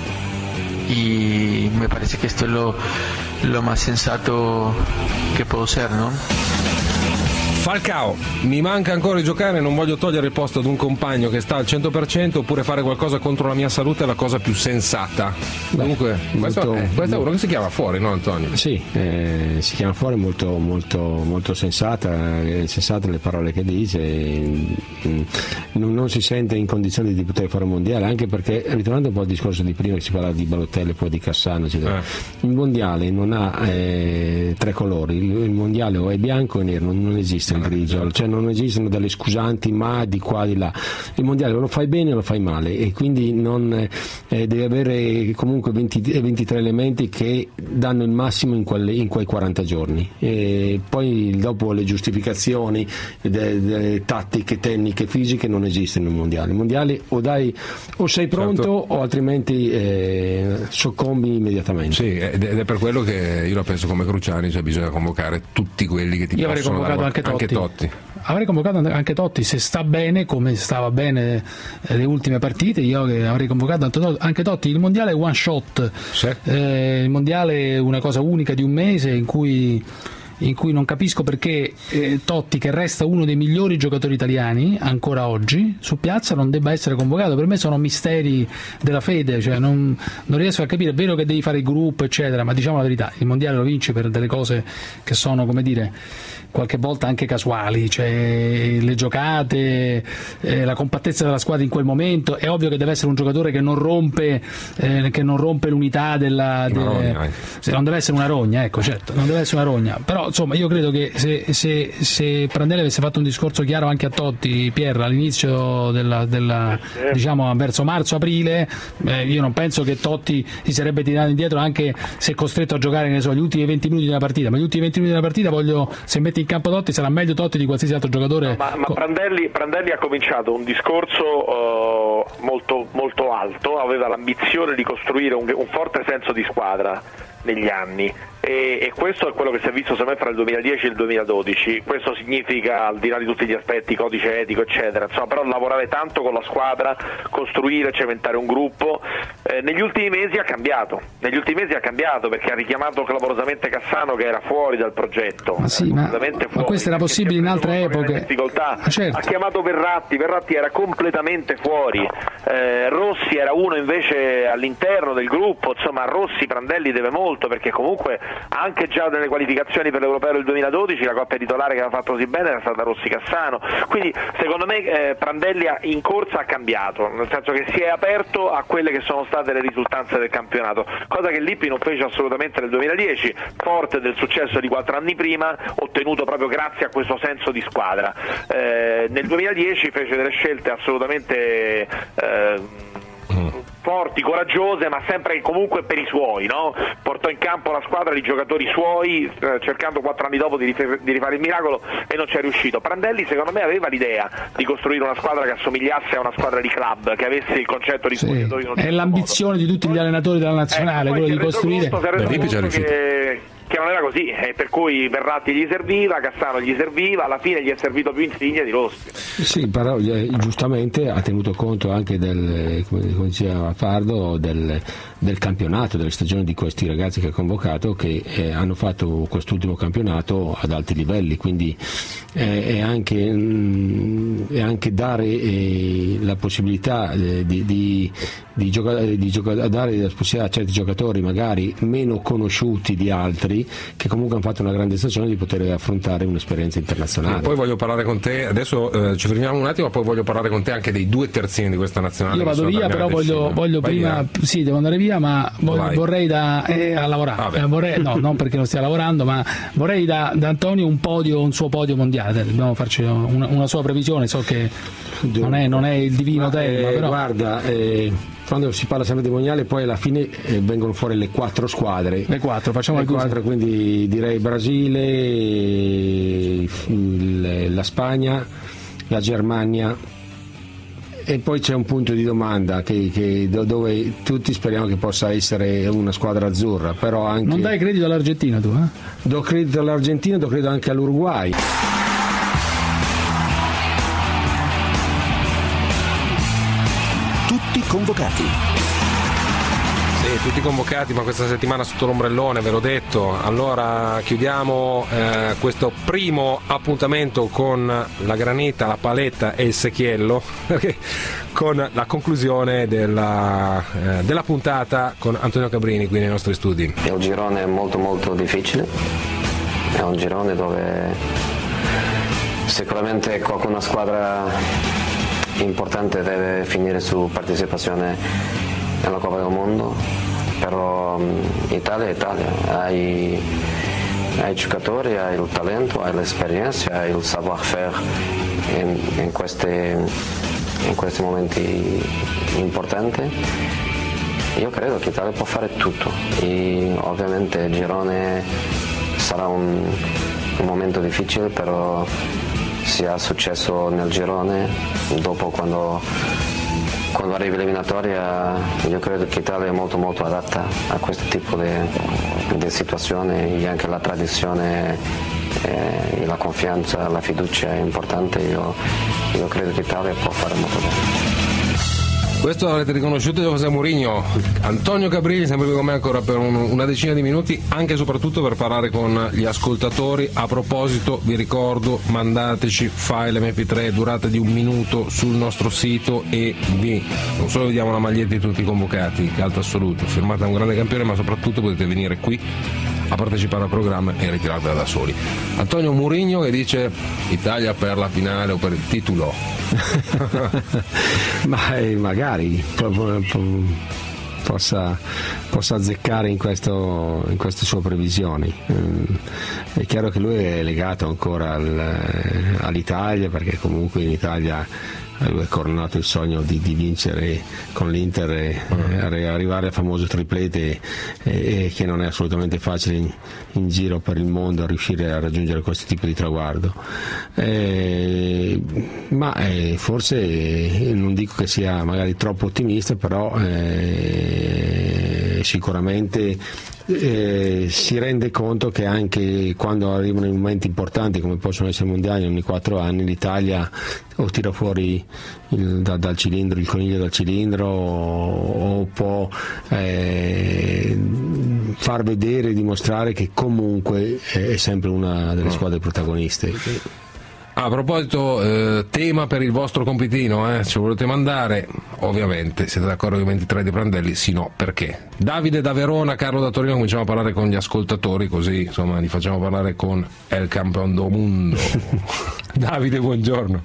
y me parece que esto es lo, lo más sensato que puedo ser, ¿no? Falcao, mi manca ancora di giocare, non voglio togliere il posto ad un compagno che sta al cento per cento, oppure fare qualcosa contro la mia salute è la cosa più sensata. Beh, comunque questo, molto, è, questo è uno che si chiama fuori, no Antonio? Sì, eh, si chiama fuori, molto, molto, molto sensata, eh, sensate le parole che dice, eh, non, non si sente in condizioni di poter fare un mondiale, anche perché, ritornando un po' al discorso di prima che si parlava di Balotelli e poi di Cassano, eccetera, eh. il mondiale non ha eh, tre colori, il, il mondiale o è bianco o è nero, non, non esiste il grigio, cioè non esistono delle scusanti ma di qua di là. Il mondiale o lo fai bene o lo fai male, e quindi non eh, devi avere comunque venti, ventitré elementi che danno il massimo in, quelle, in quei quaranta giorni, e poi dopo le giustificazioni delle de tattiche, tecniche, fisiche non esistono nel mondiale. Il mondiale o dai o sei pronto, certo, o altrimenti eh, soccombi immediatamente. Sì, ed è per quello che io la penso come Cruciani, cioè bisogna convocare tutti quelli che ti io possono avrei convocato dare, anche Totti. Totti. Avrei convocato anche Totti se sta bene come stava bene le ultime partite. Io avrei convocato anche Totti. Il mondiale è one shot, sì. eh, il mondiale è una cosa unica di un mese in cui in cui non capisco perché eh, Totti, che resta uno dei migliori giocatori italiani ancora oggi su piazza, non debba essere convocato. Per me sono misteri della fede, cioè non, non riesco a capire. È vero che devi fare il gruppo eccetera, ma diciamo la verità, il mondiale lo vinci per delle cose che sono, come dire, qualche volta anche casuali, cioè le giocate, eh, la compattezza della squadra in quel momento. È ovvio che deve essere un giocatore che non rompe eh, che non rompe l'unità della, delle, rogna, se non deve essere una rogna, ecco, certo, non deve essere una rogna, però però insomma io credo che se, se, se Prandelli avesse fatto un discorso chiaro anche a Totti, Pierre, all'inizio della, della diciamo verso marzo-aprile, eh, io non penso che Totti si sarebbe tirato indietro anche se costretto a giocare, ne so, gli ultimi venti minuti di una partita, ma gli ultimi venti minuti di una partita voglio, se metti in campo Totti sarà meglio Totti di qualsiasi altro giocatore. No, ma ma Prandelli, Prandelli ha cominciato un discorso uh, molto, molto alto, aveva l'ambizione di costruire un, un forte senso di squadra negli anni e, e questo è quello che si è visto sempre fra il duemiladieci e il duemiladodici. Questo significa, al di là di tutti gli aspetti, codice etico eccetera, insomma, però lavorare tanto con la squadra, costruire, cementare un gruppo. Eh, negli ultimi mesi ha cambiato negli ultimi mesi ha cambiato perché ha richiamato clamorosamente Cassano, che era fuori dal progetto. Ma sì, ma, fuori, ma questo era possibile in altre epoche. Ah, certo. Ha chiamato Verratti, Verratti era completamente fuori, eh, Rossi era uno invece all'interno del gruppo, insomma Rossi Prandelli deve molto, perché comunque anche già nelle qualificazioni per l'Europeo del duemiladodici la coppia titolare che aveva fatto così bene era stata Rossi-Cassano, quindi secondo me eh, Prandelli in corsa ha cambiato, nel senso che si è aperto a quelle che sono state le risultanze del campionato, cosa che Lippi non fece assolutamente nel duemiladieci, forte del successo di quattro anni prima, ottenuto proprio grazie a questo senso di squadra. Eh, nel duemiladieci fece delle scelte assolutamente eh, forti, coraggiose, ma sempre comunque per i suoi, no? Portò in campo la squadra di giocatori suoi, eh, cercando quattro anni dopo di, rif- di rifare il miracolo e non ci è riuscito. Prandelli secondo me aveva l'idea di costruire una squadra che assomigliasse a una squadra di club, che avesse il concetto di sì. È l'ambizione modo. di tutti gli allenatori della nazionale, eh, quello di costruire. Che... che non era così, e per cui Verratti gli serviva, Cassano gli serviva, alla fine gli è servito più Insigne di Rossi. Sì, però eh, giustamente ha tenuto conto anche del, come diceva Pardo, del, del campionato, delle stagioni di questi ragazzi che ha convocato, che eh, hanno fatto quest'ultimo campionato ad alti livelli, quindi eh, è, anche, mh, è anche dare eh, la possibilità eh, di, di, di, giocare, di giocare, dare la possibilità a certi giocatori magari meno conosciuti di altri, che comunque hanno fatto una grande stagione, di poter affrontare un'esperienza internazionale. Poi voglio parlare con te, adesso eh, ci fermiamo un attimo, poi voglio parlare con te anche dei due terzini di questa nazionale. Io vado via, però voglio, voglio prima via. Sì, devo andare via, ma voglio, vorrei da eh, a lavorare eh, vorrei, no, non perché non stia lavorando, ma vorrei da, da Antonio un podio, un suo podio mondiale. Dobbiamo farci una, una sua previsione, so che non è, non è il divino ma, tema, eh, però guarda eh... quando si parla sempre di mondiale poi alla fine eh, vengono fuori le quattro squadre, le quattro, facciamo le quattro, quindi direi Brasile, il, la Spagna, la Germania, e poi c'è un punto di domanda che, che, dove tutti speriamo che possa essere una squadra azzurra, però anche... Non dai credito all'Argentina tu? Eh? Do credito all'Argentina, do credito anche all'Uruguay. Convocati. Sì, tutti convocati, ma questa settimana sotto l'ombrellone, ve l'ho detto. Allora chiudiamo eh, questo primo appuntamento con la granita, la paletta e il secchiello con la conclusione della, eh, della puntata con Antonio Cabrini qui nei nostri studi. È un girone molto molto difficile, è un girone dove sicuramente qualcuna squadra importante deve finire su partecipazione nella Coppa del Mondo, però Italia è Italia, hai, hai giocatori, hai il talento, hai l'esperienza, hai il savoir-faire in, in, queste, in questi momenti importanti. Io credo che l'Italia può fare tutto e ovviamente il girone sarà un, un momento difficile, però se ha successo nel girone, dopo quando, quando arrivi l'eliminatoria, io credo che l'Italia è molto molto adatta a questo tipo di, di situazione, e anche la tradizione eh, e la confianza, la fiducia è importante. Io, io credo che l'Italia può fare molto bene. Questo l'avrete riconosciuto da José Mourinho. Antonio Cabrini sempre qui con me ancora per un, una decina di minuti, anche e soprattutto per parlare con gli ascoltatori. A proposito, vi ricordo, mandateci file emme pi tre durata di un minuto sul nostro sito e vi non solo vediamo la maglietta di tutti i convocati, caldo assoluto, firmata da un grande campione, ma soprattutto potete venire qui a partecipare al programma e ritirarvela da soli. Antonio Mourinho che dice Italia per la finale o per il titolo. Ma eh, magari possa, possa azzeccare in, questo, in queste sue previsioni. È chiaro che lui è legato ancora al, all'Italia, perché comunque in Italia lui è coronato il sogno di, di vincere con l'Inter e eh, arrivare al famoso triplete, e, e che non è assolutamente facile in, in giro per il mondo riuscire a raggiungere questo tipo di traguardo. Eh, ma eh, forse eh, non dico che sia magari troppo ottimista, però eh, sicuramente Eh, si rende conto che anche quando arrivano i momenti importanti come possono essere i mondiali ogni quattro anni, l'Italia o tira fuori il, da, dal cilindro il coniglio dal cilindro o, o può eh, far vedere e dimostrare che comunque è sempre una delle squadre protagoniste. A proposito, eh, tema per il vostro compitino, eh? Ce lo volete mandare? Ovviamente, siete d'accordo con i ventitré di Prandelli? Sì, no, perché? Davide da Verona, Carlo da Torino, cominciamo a parlare con gli ascoltatori, così insomma li facciamo parlare con El Campeón do Mundo. Davide, buongiorno.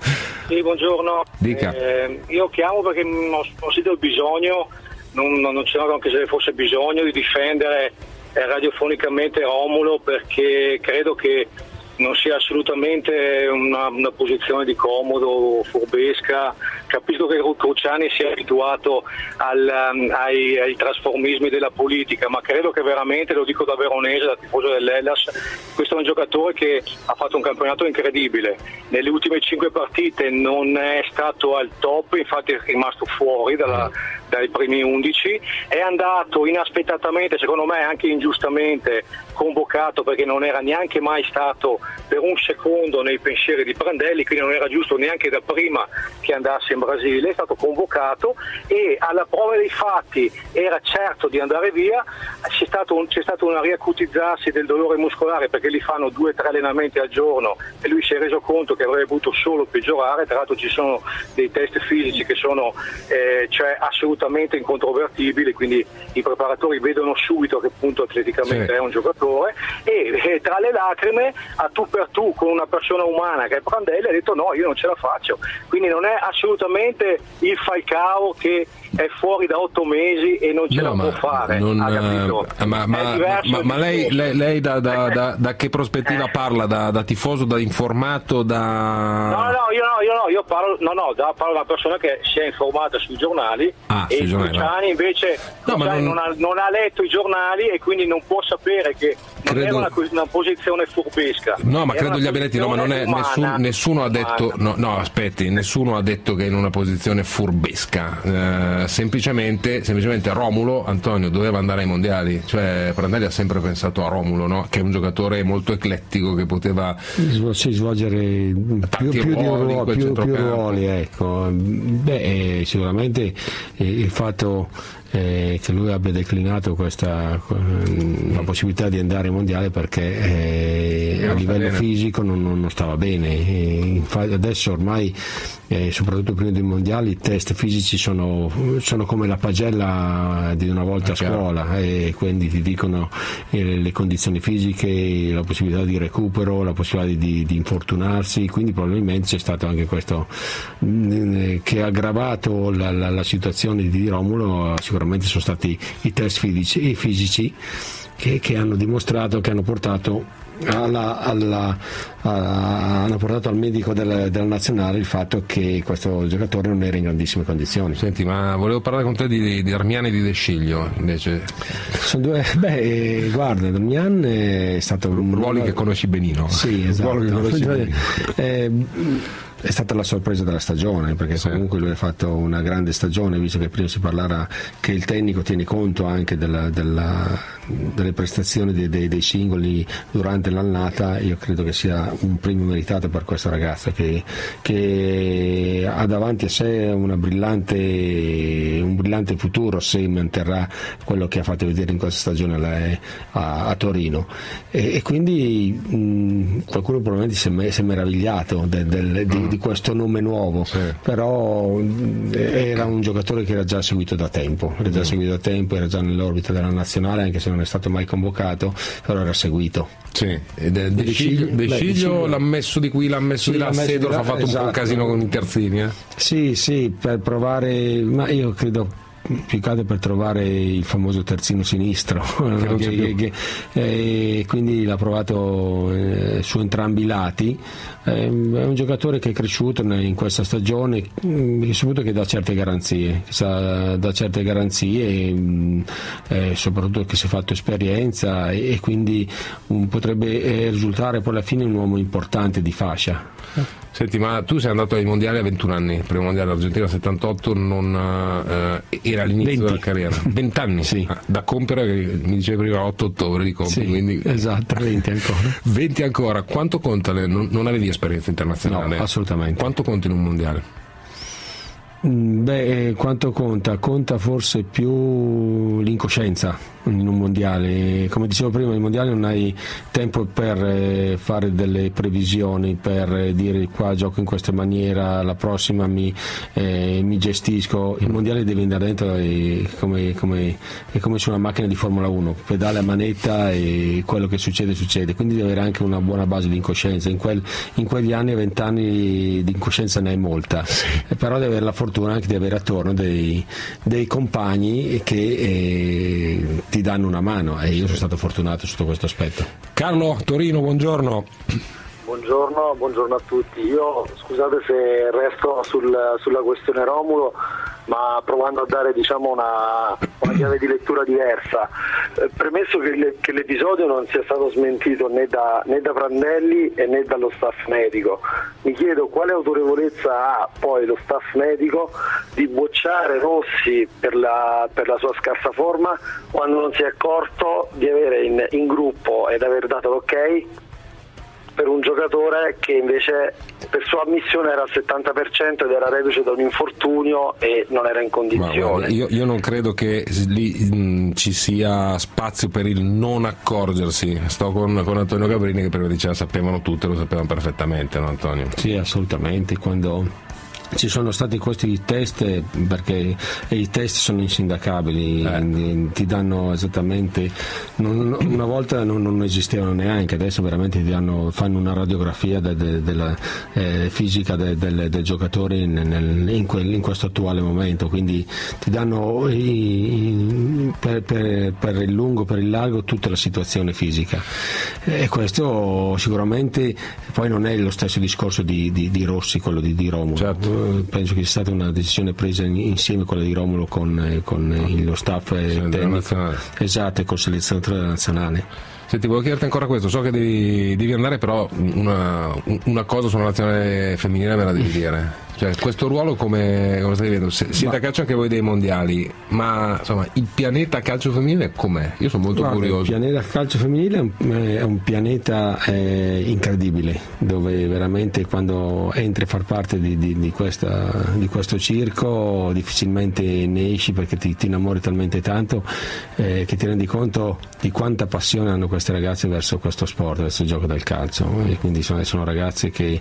Sì, buongiorno. Dica. Eh, io chiamo perché non, non sento il bisogno, non, non c'è anche se fosse bisogno di difendere eh, radiofonicamente Romulo, perché credo che non sia assolutamente una, una posizione di comodo o furbesca. Capisco che Cruciani sia abituato al, um, ai, ai trasformismi della politica, ma credo che veramente, lo dico da veronese, da tifoso dell'Hellas, questo è un giocatore che ha fatto un campionato incredibile. Nelle ultime cinque partite non è stato al top, infatti è rimasto fuori dalla, dai primi undici, è andato inaspettatamente, secondo me anche ingiustamente, convocato perché non era neanche mai stato per un secondo nei pensieri di Prandelli, quindi non era giusto neanche da prima che andasse in Brasile, è stato convocato e alla prova dei fatti era certo di andare via. C'è stato un, c'è stato un riacutizzarsi del dolore muscolare perché li fanno due o tre allenamenti al giorno e lui si è reso conto che avrebbe potuto solo peggiorare. Tra l'altro ci sono dei test fisici che sono eh, cioè assolutamente incontrovertibili, quindi i preparatori vedono subito che appunto atleticamente sì. è un giocatore, e, e tra le lacrime a tu per tu con una persona umana che è Prandelli ha detto no, io non ce la faccio. Quindi non è assolutamente il Falcao che è fuori da otto mesi e non ce no, la può fare. Non, ha capito? Ma, ma, ma, ma lei, lei, lei da, da, da, da che prospettiva parla? Da, da tifoso, da informato, da... No, no, io no, io no, io parlo, no, no, da, parlo da una persona che si è informata sui giornali ah, e sui Cruciani invece no, Cruciani non... Non, ha, non ha letto i giornali e quindi non può sapere che non credo... era una, una posizione furbesca. No, ma credo gli abbia detto, no, ma non è, nessun, nessuno ha detto, no, no, aspetti, nessuno ha detto che è in una posizione furbesca, eh, semplicemente, semplicemente Romulo, Antonio, doveva andare ai mondiali, cioè Prandelli ha sempre pensato a Romulo, no? Che è un giocatore molto eclettico che poteva sì, svolgere più, più, ruoli, di ruolo, più, più ruoli, ecco. Beh, sicuramente eh, il fatto Eh, che lui abbia declinato questa la possibilità di andare ai mondiali perché eh, a livello bene. fisico non, non stava bene. E infatti adesso ormai eh, soprattutto prima dei mondiali i test fisici sono, sono come la pagella di una volta ah, a scuola chiaro. E quindi ti dicono eh, le condizioni fisiche, la possibilità di recupero, la possibilità di, di infortunarsi, quindi probabilmente c'è stato anche questo mh, che ha aggravato la, la, la situazione di Romulo. Sicuramente sono stati i test fisici, fisici che, che hanno dimostrato, che hanno portato alla, alla, a, hanno portato al medico della, della nazionale il fatto che questo giocatore non era in grandissime condizioni. Senti, ma volevo parlare con te di, di Darmian e di De Sciglio invece. Sono due, beh, guarda, Darmian è stato un ruoli una... che conosci benino. Sì, esatto. Ruoli che conosci benino. Eh, è stata la sorpresa della stagione, perché sì. comunque lui ha fatto una grande stagione, visto che prima si parlara che il tecnico tiene conto anche della, della, delle prestazioni dei, dei, dei singoli durante l'annata. Io credo che sia un premio meritato per questo ragazzo che, che ha davanti a sé una brillante, un brillante futuro se manterrà quello che ha fatto vedere in questa stagione a, a Torino, e, e quindi mh, qualcuno probabilmente si è, si è meravigliato del, del, di, di questo nome nuovo, sì. però era un giocatore che era già seguito da tempo, era già mm. seguito da tempo, era già nell'orbita della nazionale, anche se non è stato mai convocato, però era seguito. Sì. De, De Sciglio, De Sciglio l'ha messo di qui, l'ha messo sì, di là, Seedorf ha fatto esatto. un po' un casino con i terzini. Eh? Sì, sì, per provare, ma io credo più che altro per trovare il famoso terzino sinistro, che che, che, eh, quindi l'ha provato eh, su entrambi i lati. Eh, è un giocatore che è cresciuto in questa stagione, mh, soprattutto che dà certe garanzie, che sa, dà certe garanzie e mh, eh, soprattutto che si è fatto esperienza e, e quindi um, potrebbe eh, risultare poi alla fine un uomo importante di fascia. Senti, ma tu sei andato ai mondiali a ventuno anni, il primo mondiale Argentina settantotto non eh, era l'inizio venti della carriera, venti anni sì. Da compiere, mi dicevi prima otto ottobre di compi, sì, quindi esatto, venti ancora. venti ancora, quanto conta? Le, non, non avevi esperienza internazionale? No, assolutamente. Quanto conta in un mondiale? Beh, quanto conta? Conta forse più l'incoscienza in un mondiale. Come dicevo prima, in mondiale non hai tempo per fare delle previsioni, per dire qua gioco in questa maniera, la prossima mi, eh, mi gestisco. Il mondiale deve andare dentro e come, come, è come su una macchina di Formula uno, pedale a manetta e quello che succede succede, quindi deve avere anche una buona base di incoscienza. In, quel, in quegli anni, venti anni di incoscienza ne hai molta, sì. Però deve avere la fortuna anche di avere attorno dei, dei compagni che eh, ti danno una mano, e io sono stato fortunato sotto questo aspetto. Carlo, Torino, buongiorno. Buongiorno, buongiorno a tutti. Io scusate se resto sul, sulla questione Romulo, ma provando a dare diciamo una, una chiave di lettura diversa. Eh, premesso che, le, che l'episodio non sia stato smentito né da, né da Prandelli e né dallo staff medico, mi chiedo quale autorevolezza ha poi lo staff medico di bocciare Rossi per la, per la sua scarsa forma, quando non si è accorto di avere in, in gruppo ed aver dato l'ok per un giocatore che invece per sua ammissione era al settanta per cento ed era reduce da un infortunio e non era in condizione. Io, io non credo che lì mh, ci sia spazio per il non accorgersi. Sto con, con Antonio Gabrini che prima diceva sapevano tutto, lo sapevano perfettamente, no Antonio? Sì, assolutamente. Quando ci sono stati questi test, perché i test sono insindacabili, eh. ti danno esattamente, non, una volta non, non esistevano neanche, adesso veramente ti danno, fanno una radiografia de, de, della eh, fisica de, de, del giocatore in, nel, in, quel, in questo attuale momento, quindi ti danno i, i, per, per, per il lungo, per il largo, tutta la situazione fisica, e questo sicuramente poi non è lo stesso discorso di, di, di Rossi, quello di, di Romulo. Certo. Penso che sia stata una decisione presa insieme quella di Romulo con, con oh. lo staff tecnico, esatto, e col selezionatore nazionale. Senti, volevo chiederti ancora questo, so che devi, devi andare, però una, una cosa sulla nazionale femminile me la devi dire. Cioè, questo ruolo come, come stai vedendo? Siete ma, a calcio anche voi dei mondiali, ma insomma il pianeta calcio femminile com'è? Io sono molto guarda, curioso. Il pianeta calcio femminile è un, è un pianeta eh, incredibile, dove veramente quando entri a far parte di, di, di, questa, di questo circo difficilmente ne esci, perché ti, ti innamori talmente tanto eh, che ti rendi conto di quanta passione hanno queste ragazze verso questo sport, verso il gioco del calcio, e quindi sono, sono ragazze che,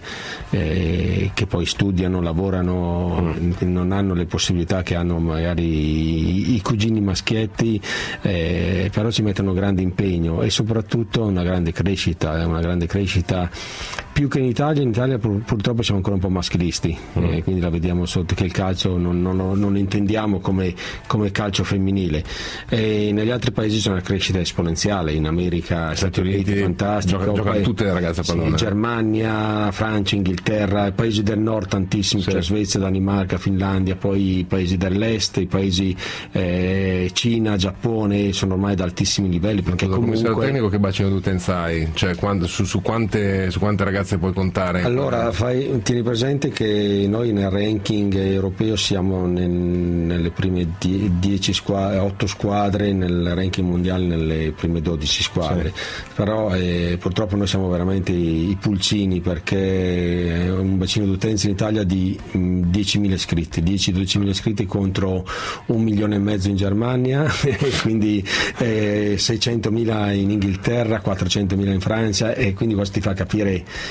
eh, che poi studiano, lavorano, mm. non hanno le possibilità che hanno magari i, i cugini maschietti, eh, però ci mettono grande impegno e soprattutto una grande crescita, una grande crescita più che in Italia. In Italia pur, purtroppo siamo ancora un po' maschilisti, mm. eh, quindi la vediamo sotto che il calcio non, non, non intendiamo come, come calcio femminile, e negli altri paesi c'è una crescita esponenziale, in America, Stati Uniti, fantastico, gioca, giocano poi, tutte le ragazze a pallone, sì, Germania, Francia, Inghilterra, i paesi del nord tantissimi, sì. Cioè Svezia, Danimarca, Finlandia, poi i paesi dell'est, i paesi eh, Cina, Giappone, sono ormai ad altissimi livelli, perché come comunque commissario tecnico che bacino d'utenza hai? Cioè quando, su, su, quante, su quante ragazze puoi contare? Allora fai, tieni presente che noi nel ranking europeo siamo nel, nelle prime dieci squadre, otto squadre, nel ranking mondiale nelle prime dodici squadre, sì. Però eh, purtroppo noi siamo veramente i, i pulcini, perché è un bacino d'utenza in Italia di mh, diecimila iscritti, dieci dodicimila iscritti contro un milione e mezzo in Germania quindi eh, seicentomila in Inghilterra, quattrocentomila in Francia, e quindi questo ti fa capire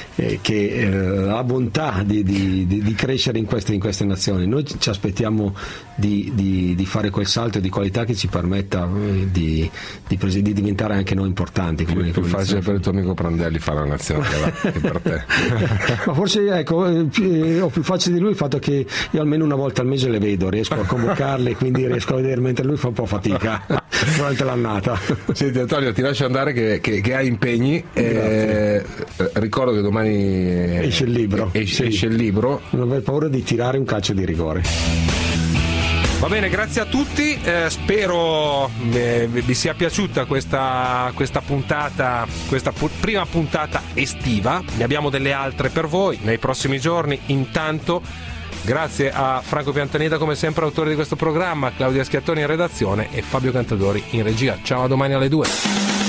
eh, che eh, la bontà di, di, di, di crescere in queste, in queste nazioni. Noi ci aspettiamo di, di, di fare quel salto di qualità che ci permetta eh, di, di, prese- di diventare anche noi importanti. Come, È più come facile per il tuo amico Prandelli fare la nazionale va, che per te. Ma forse ecco, eh, più- ho più facile di lui il fatto che io almeno una volta al mese le vedo, riesco a convocarle, quindi riesco a vedere, mentre lui fa un po' fatica durante l'annata. Senti Antonio, ti lascio andare che, che, che hai impegni. Eh, ricordo che domani esce il libro. Esce, Sì. esce il libro. Non aver paura di tirare un calcio di rigore. Va bene, grazie a tutti, eh, spero eh, vi sia piaciuta questa, questa puntata, questa pu- prima puntata estiva. Ne abbiamo delle altre per voi nei prossimi giorni. Intanto grazie a Franco Piantanida come sempre autore di questo programma, Claudia Schiattoni in redazione e Fabio Cantadori in regia. Ciao, a domani alle due.